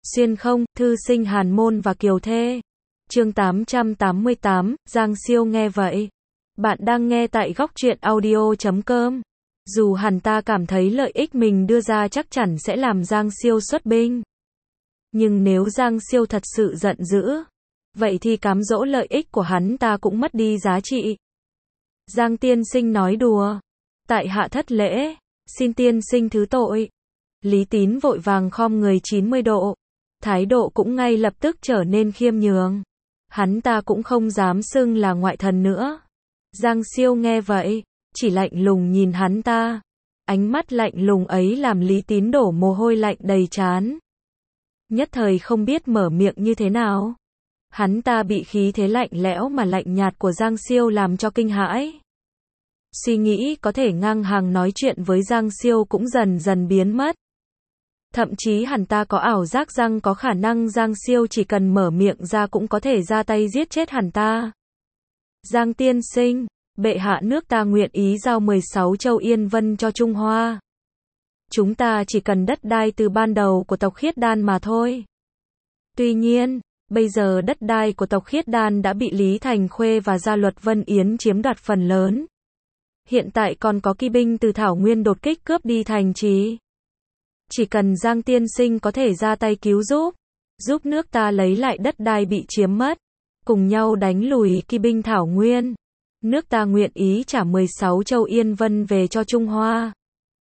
Xuyên không, thư sinh hàn môn và kiều thê. Chương 888, Giang Siêu nghe vậy. Bạn đang nghe tại góc truyện audio.com. Dù hẳn ta cảm thấy lợi ích mình đưa ra chắc chắn sẽ làm Giang Siêu xuất binh. Nhưng nếu Giang Siêu thật sự giận dữ, vậy thì cám dỗ lợi ích của hắn ta cũng mất đi giá trị. Giang tiên sinh nói đùa. Tại hạ thất lễ, xin tiên sinh thứ tội. Lý Tín vội vàng khom người 90 độ. Thái độ cũng ngay lập tức trở nên khiêm nhường. Hắn ta cũng không dám xưng là ngoại thần nữa. Giang Siêu nghe vậy, chỉ lạnh lùng nhìn hắn ta. Ánh mắt lạnh lùng ấy làm Lý Tín đổ mồ hôi lạnh đầy trán. Nhất thời không biết mở miệng như thế nào. Hắn ta bị khí thế lạnh lẽo mà lạnh nhạt của Giang Siêu làm cho kinh hãi. Suy nghĩ có thể ngang hàng nói chuyện với Giang Siêu cũng dần dần biến mất. Thậm chí hắn ta có ảo giác rằng có khả năng Giang Siêu chỉ cần mở miệng ra cũng có thể ra tay giết chết hắn ta. Giang tiên sinh, bệ hạ nước ta nguyện ý giao 16 châu Yên Vân cho Trung Hoa. Chúng ta chỉ cần đất đai từ ban đầu của tộc Khiết Đan mà thôi. Tuy nhiên, bây giờ đất đai của tộc Khiết Đan đã bị Lý Thành Khuê và Gia Luật Vân Yến chiếm đoạt phần lớn. Hiện tại còn có kỵ binh từ Thảo Nguyên đột kích cướp đi thành trì. Chỉ cần Giang tiên sinh có thể ra tay cứu giúp nước ta lấy lại đất đai bị chiếm mất, cùng nhau đánh lùi kỵ binh Thảo Nguyên. Nước ta nguyện ý trả 16 châu Yên Vân về cho Trung Hoa.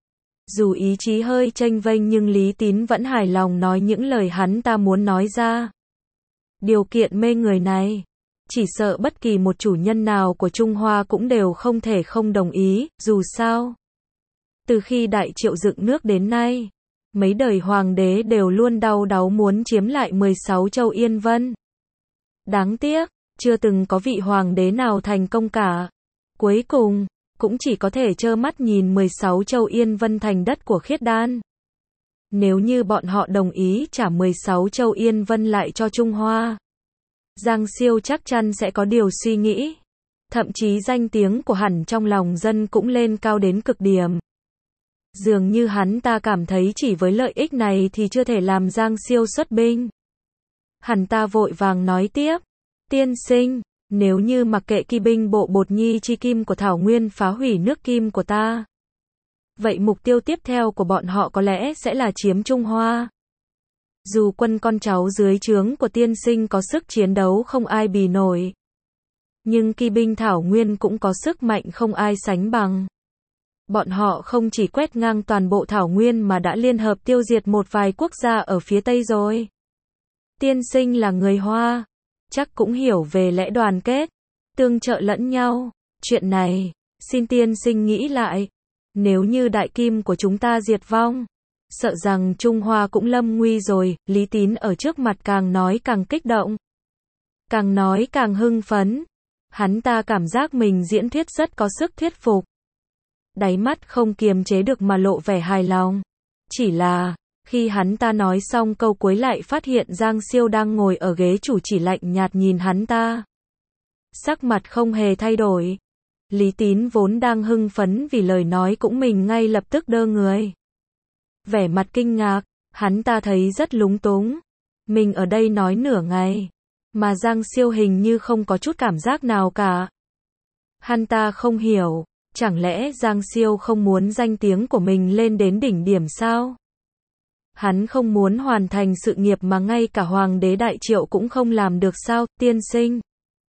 Dù ý chí hơi chênh vênh nhưng Lý Tín vẫn hài lòng nói những lời hắn ta muốn nói ra. Điều kiện mê người này, chỉ sợ bất kỳ một chủ nhân nào của Trung Hoa cũng đều không thể không đồng ý, dù sao. Từ khi Đại Triệu dựng nước đến nay, mấy đời hoàng đế đều luôn đau đáu muốn chiếm lại 16 châu Yên Vân. Đáng tiếc, chưa từng có vị hoàng đế nào thành công cả. Cuối cùng, cũng chỉ có thể trơ mắt nhìn 16 châu Yên Vân thành đất của Khiết Đan. Nếu như bọn họ đồng ý trả 16 châu Yên Vân lại cho Trung Hoa, Giang Siêu chắc chắn sẽ có điều suy nghĩ. Thậm chí danh tiếng của hắn trong lòng dân cũng lên cao đến cực điểm. Dường như hắn ta cảm thấy chỉ với lợi ích này thì chưa thể làm Giang Siêu xuất binh. Hắn ta vội vàng nói tiếp. Tiên sinh, nếu như mặc kệ kỵ binh bộ Bột Nhi chi kim của Thảo Nguyên phá hủy nước Kim của ta, vậy mục tiêu tiếp theo của bọn họ có lẽ sẽ là chiếm Trung Hoa. Dù quân con cháu dưới trướng của tiên sinh có sức chiến đấu không ai bì nổi, nhưng kỵ binh Thảo Nguyên cũng có sức mạnh không ai sánh bằng. Bọn họ không chỉ quét ngang toàn bộ Thảo Nguyên mà đã liên hợp tiêu diệt một vài quốc gia ở phía Tây rồi. Tiên sinh là người Hoa, chắc cũng hiểu về lẽ đoàn kết, tương trợ lẫn nhau. Chuyện này, xin tiên sinh nghĩ lại. Nếu như đại kim của chúng ta diệt vong, sợ rằng Trung Hoa cũng lâm nguy rồi. Lý Tín ở trước mặt càng nói càng kích động, càng nói càng hưng phấn. Hắn ta cảm giác mình diễn thuyết rất có sức thuyết phục. Đáy mắt không kiềm chế được mà lộ vẻ hài lòng. Chỉ là, khi hắn ta nói xong câu cuối lại phát hiện Giang Siêu đang ngồi ở ghế chủ chỉ lạnh nhạt nhìn hắn ta. Sắc mặt không hề thay đổi. Lý Tín vốn đang hưng phấn vì lời nói cũng mình ngay lập tức đơ người. Vẻ mặt kinh ngạc, hắn ta thấy rất lúng túng. Mình ở đây nói nửa ngày, mà Giang Siêu hình như không có chút cảm giác nào cả. Hắn ta không hiểu, chẳng lẽ Giang Siêu không muốn danh tiếng của mình lên đến đỉnh điểm sao? Hắn không muốn hoàn thành sự nghiệp mà ngay cả Hoàng đế Đại Triệu cũng không làm được sao, tiên sinh?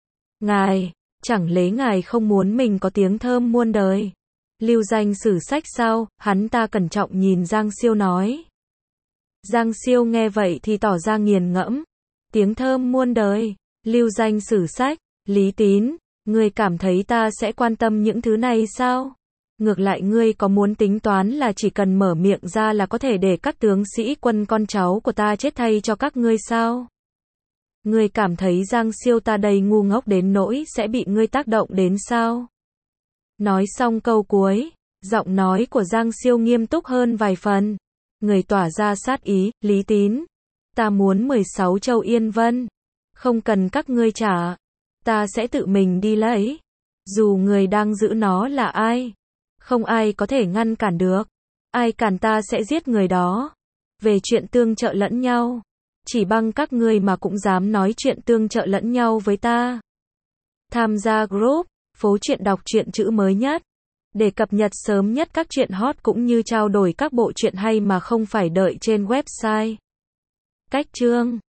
Ngài, chẳng lẽ ngài không muốn mình có tiếng thơm muôn đời, lưu danh sử sách sao? Hắn ta cẩn trọng nhìn Giang Siêu nói. Giang Siêu nghe vậy thì tỏ ra nghiền ngẫm. Tiếng thơm muôn đời, lưu danh sử sách, Lý Tín, ngươi cảm thấy ta sẽ quan tâm những thứ này sao? Ngược lại ngươi có muốn tính toán là chỉ cần mở miệng ra là có thể để các tướng sĩ quân con cháu của ta chết thay cho các ngươi sao? Ngươi cảm thấy Giang Siêu ta đầy ngu ngốc đến nỗi sẽ bị ngươi tác động đến sao? Nói xong câu cuối, giọng nói của Giang Siêu nghiêm túc hơn vài phần. Người tỏa ra sát ý. Lý Tín, ta muốn 16 châu Yên Vân, không cần các ngươi trả, ta sẽ tự mình đi lấy. Dù người đang giữ nó là ai, không ai có thể ngăn cản được. Ai cản ta sẽ giết người đó. Về chuyện tương trợ lẫn nhau, Chỉ bằng các ngươi mà cũng dám nói chuyện tương trợ lẫn nhau với ta. Tham gia group, phố truyện đọc truyện chữ mới nhất. Để cập nhật sớm nhất các truyện hot cũng như trao đổi các bộ truyện hay mà không phải đợi trên website. Cách chương